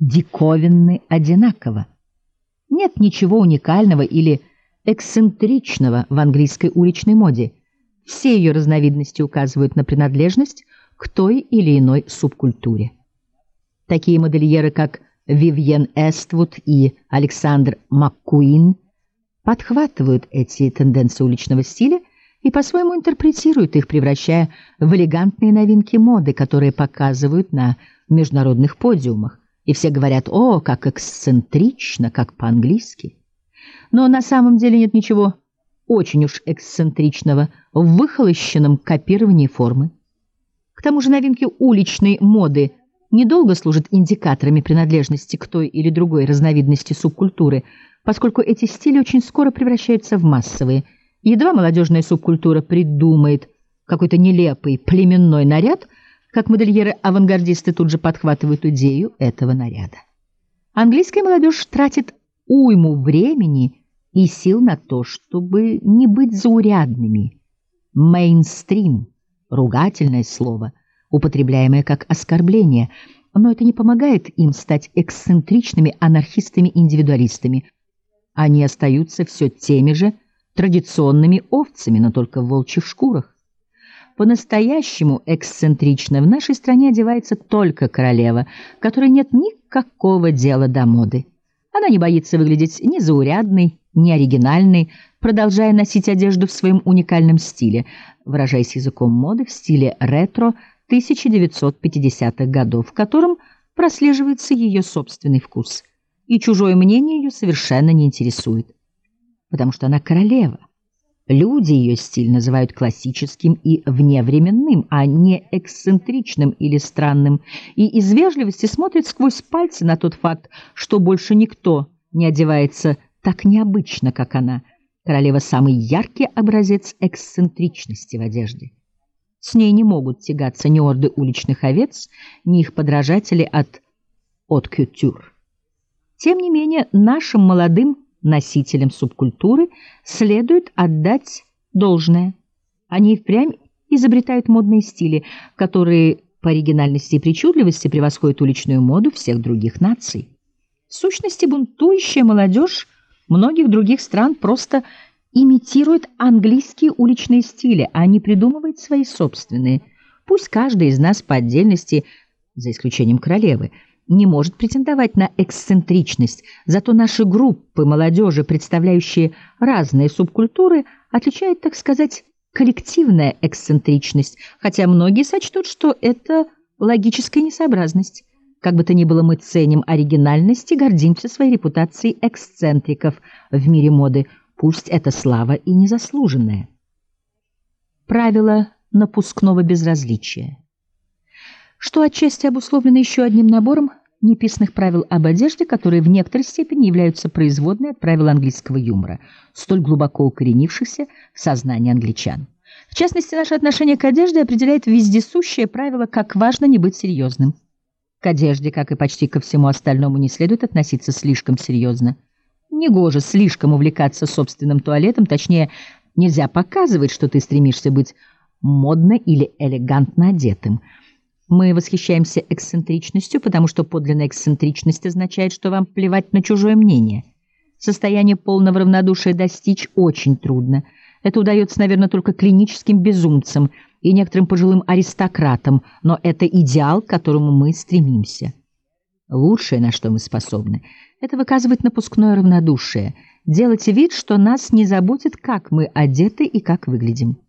диковинны одинаково. Нет ничего уникального или эксцентричного в английской уличной моде. Все ее разновидности указывают на принадлежность к той или иной субкультуре. Такие модельеры, как Вивьен Эствуд и Александр МакКуин, подхватывают эти тенденции уличного стиля и по-своему интерпретируют их, превращая в элегантные новинки моды, которые показывают на международных подиумах. И все говорят: «О, как эксцентрично, как по-английски». Но на самом деле нет ничего очень уж эксцентричного в выхолощенном копировании формы. К тому же новинки уличной моды недолго служат индикаторами принадлежности к той или другой разновидности субкультуры, поскольку эти стили очень скоро превращаются в массовые. Едва молодежная субкультура придумает какой-то нелепый племенной наряд, как модельеры-авангардисты тут же подхватывают идею этого наряда. Английская молодежь тратит уйму времени и сил на то, чтобы не быть заурядными. Мейнстрим — ругательное слово, употребляемое как оскорбление, но это не помогает им стать эксцентричными анархистами-индивидуалистами. Они остаются все теми же традиционными овцами, но только в волчьих шкурах. По-настоящему эксцентрично в нашей стране одевается только королева, которой нет никакого дела до моды. Она не боится выглядеть ни заурядной, ни оригинальной, продолжая носить одежду в своем уникальном стиле, выражаясь языком моды в стиле ретро 1950-х годов, в котором прослеживается ее собственный вкус. И чужое мнение ее совершенно не интересует, потому что она королева. Люди ее стиль называют классическим и вневременным, а не эксцентричным или странным, и из вежливости смотрят сквозь пальцы на тот факт, что больше никто не одевается так необычно, как она. Королева — самый яркий образец эксцентричности в одежде. С ней не могут тягаться ни орды уличных овец, ни их подражатели от haute couture. Тем не менее, нашим молодым носителям субкультуры следует отдать должное. Они и впрямь изобретают модные стили, которые по оригинальности и причудливости превосходят уличную моду всех других наций. В сущности, бунтующая молодежь многих других стран просто имитирует английские уличные стили, а не придумывает свои собственные. Пусть каждый из нас по отдельности, за исключением королевы, не может претендовать на эксцентричность, зато наши группы молодежи, представляющие разные субкультуры, отличает, так сказать, коллективная эксцентричность, хотя многие сочтут, что это логическая несообразность. Как бы то ни было, мы ценим оригинальность и гордимся своей репутацией эксцентриков в мире моды, пусть эта слава и незаслуженная. Правило напускного безразличия, что отчасти обусловлено еще одним набором неписанных правил об одежде, которые в некоторой степени являются производной от правил английского юмора, столь глубоко укоренившихся в сознании англичан. В частности, наше отношение к одежде определяет вездесущее правило, как важно не быть серьезным. К одежде, как и почти ко всему остальному, не следует относиться слишком серьезно. Негоже слишком увлекаться собственным туалетом, точнее, нельзя показывать, что ты стремишься быть модно или элегантно одетым. Мы восхищаемся эксцентричностью, потому что подлинная эксцентричность означает, что вам плевать на чужое мнение. Состояние полного равнодушия достичь очень трудно. Это удается, наверное, только клиническим безумцам и некоторым пожилым аристократам, но это идеал, к которому мы стремимся. Лучшее, на что мы способны, это выказывать напускное равнодушие, делать вид, что нас не заботит, как мы одеты и как выглядим.